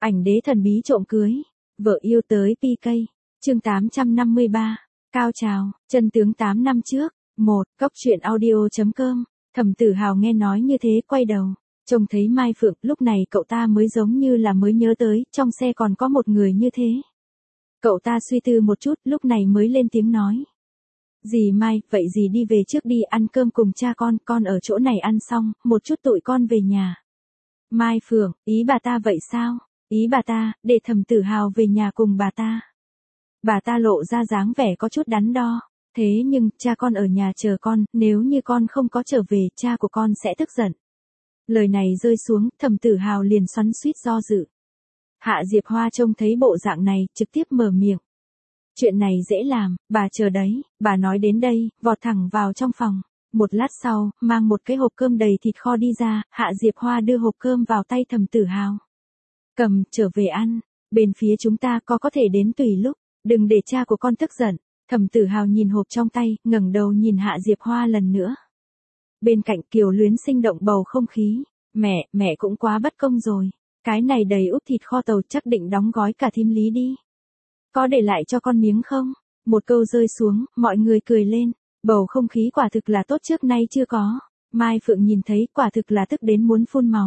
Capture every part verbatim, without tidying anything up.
Ảnh đế thần bí trộm cưới, vợ yêu tới pê ca. Chương tám trăm năm mươi ba, cao trào, chân tướng tám năm trước. một. Cốc truyện audio chấm com. Thẩm Tử Hào nghe nói như thế quay đầu, trông thấy Mai Phượng, lúc này cậu ta mới giống như là mới nhớ tới, trong xe còn có một người như thế. Cậu ta suy tư một chút, lúc này mới lên tiếng nói. Dì Mai, vậy dì đi về trước đi, ăn cơm cùng cha con, con ở chỗ này ăn xong, một chút tụi con về nhà. Mai Phượng, ý bà ta vậy sao? Ý bà ta, để Thẩm Tử Hào về nhà cùng bà ta. Bà ta lộ ra dáng vẻ có chút đắn đo. Thế nhưng, cha con ở nhà chờ con, nếu như con không có trở về, cha của con sẽ tức giận. Lời này rơi xuống, Thẩm Tử Hào liền xoắn xuýt do dự. Hạ Diệp Hoa trông thấy bộ dạng này, trực tiếp mở miệng. Chuyện này dễ làm, bà chờ đấy, bà nói đến đây, vọt thẳng vào trong phòng. Một lát sau, mang một cái hộp cơm đầy thịt kho đi ra, Hạ Diệp Hoa đưa hộp cơm vào tay Thẩm Tử Hào. Cầm, trở về ăn, bên phía chúng ta có có thể đến tùy lúc, đừng để cha của con tức giận. Thẩm Tử Hào nhìn hộp trong tay, ngẩng đầu nhìn Hạ Diệp Hoa lần nữa. Bên cạnh Kiều Luyến sinh động bầu không khí. Mẹ, mẹ cũng quá bất công rồi. Cái này đầy úp thịt kho tàu chắc định đóng gói cả Thím Lý đi. Có để lại cho con miếng không? Một câu rơi xuống, mọi người cười lên. Bầu không khí quả thực là tốt trước nay chưa có. Mai Phượng nhìn thấy quả thực là tức đến muốn phun máu.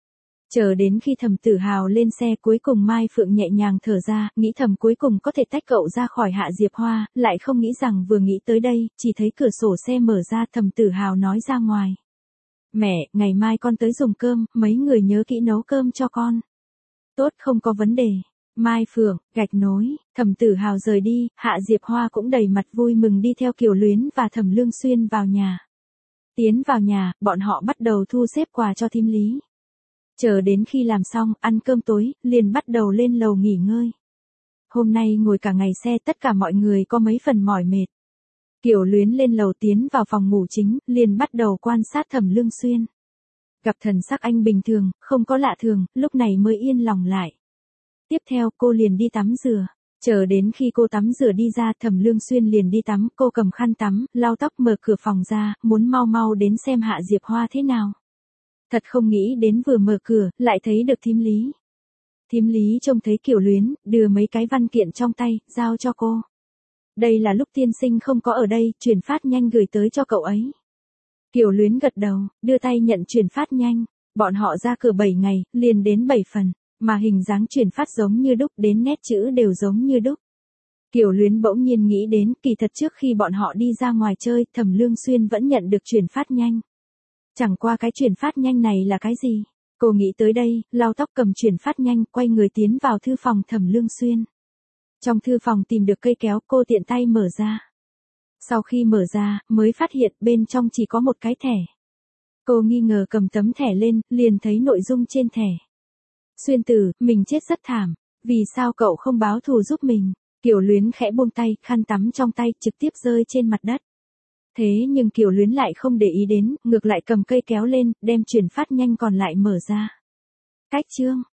Chờ đến khi Thẩm Tử Hào lên xe, cuối cùng Mai Phượng nhẹ nhàng thở ra, nghĩ thầm cuối cùng có thể tách cậu ra khỏi Hạ Diệp Hoa, lại không nghĩ rằng vừa nghĩ tới đây, chỉ thấy cửa sổ xe mở ra, Thẩm Tử Hào nói ra ngoài. Mẹ, ngày mai con tới dùng cơm, mấy người nhớ kỹ nấu cơm cho con. Tốt, không có vấn đề. Mai Phượng, gạch nối, Thẩm Tử Hào rời đi, Hạ Diệp Hoa cũng đầy mặt vui mừng đi theo Kiều Luyến và Thẩm Lương Xuyên vào nhà. Tiến vào nhà, bọn họ bắt đầu thu xếp quà cho Thím Lý. Chờ đến khi làm xong, ăn cơm tối, liền bắt đầu lên lầu nghỉ ngơi. Hôm nay ngồi cả ngày xe, tất cả mọi người có mấy phần mỏi mệt. Kiều Luyến lên lầu tiến vào phòng ngủ chính, liền bắt đầu quan sát Thẩm Lương Xuyên. Gặp thần sắc anh bình thường, không có lạ thường, lúc này mới yên lòng lại. Tiếp theo, cô liền đi tắm rửa. Chờ đến khi cô tắm rửa đi ra, Thẩm Lương Xuyên liền đi tắm, cô cầm khăn tắm, lau tóc mở cửa phòng ra, muốn mau mau đến xem Hạ Diệp Hoa thế nào. Thật không nghĩ đến vừa mở cửa, lại thấy được Thím Lý. Thím Lý trông thấy Kiều Luyến, đưa mấy cái văn kiện trong tay, giao cho cô. Đây là lúc tiên sinh không có ở đây, chuyển phát nhanh gửi tới cho cậu ấy. Kiều Luyến gật đầu, đưa tay nhận chuyển phát nhanh. Bọn họ ra cửa bảy ngày, liền đến bảy phần, mà hình dáng chuyển phát giống như đúc, đến nét chữ đều giống như đúc. Kiều Luyến bỗng nhiên nghĩ đến, kỳ thật trước khi bọn họ đi ra ngoài chơi, Thẩm Lương Xuyên vẫn nhận được chuyển phát nhanh. Chẳng qua cái chuyển phát nhanh này là cái gì? Cô nghĩ tới đây, lau tóc cầm chuyển phát nhanh, quay người tiến vào thư phòng Thẩm Lương Xuyên. Trong thư phòng tìm được cây kéo, cô tiện tay mở ra. Sau khi mở ra, mới phát hiện bên trong chỉ có một cái thẻ. Cô nghi ngờ cầm tấm thẻ lên, liền thấy nội dung trên thẻ. Xuyên tử, mình chết rất thảm, vì sao cậu không báo thù giúp mình? Kiều Luyến khẽ buông tay, khăn tắm trong tay trực tiếp rơi trên mặt đất. Thế nhưng Kiều Luyến lại không để ý đến, ngược lại cầm cây kéo lên, đem chuyển phát nhanh còn lại mở ra. Cách chương,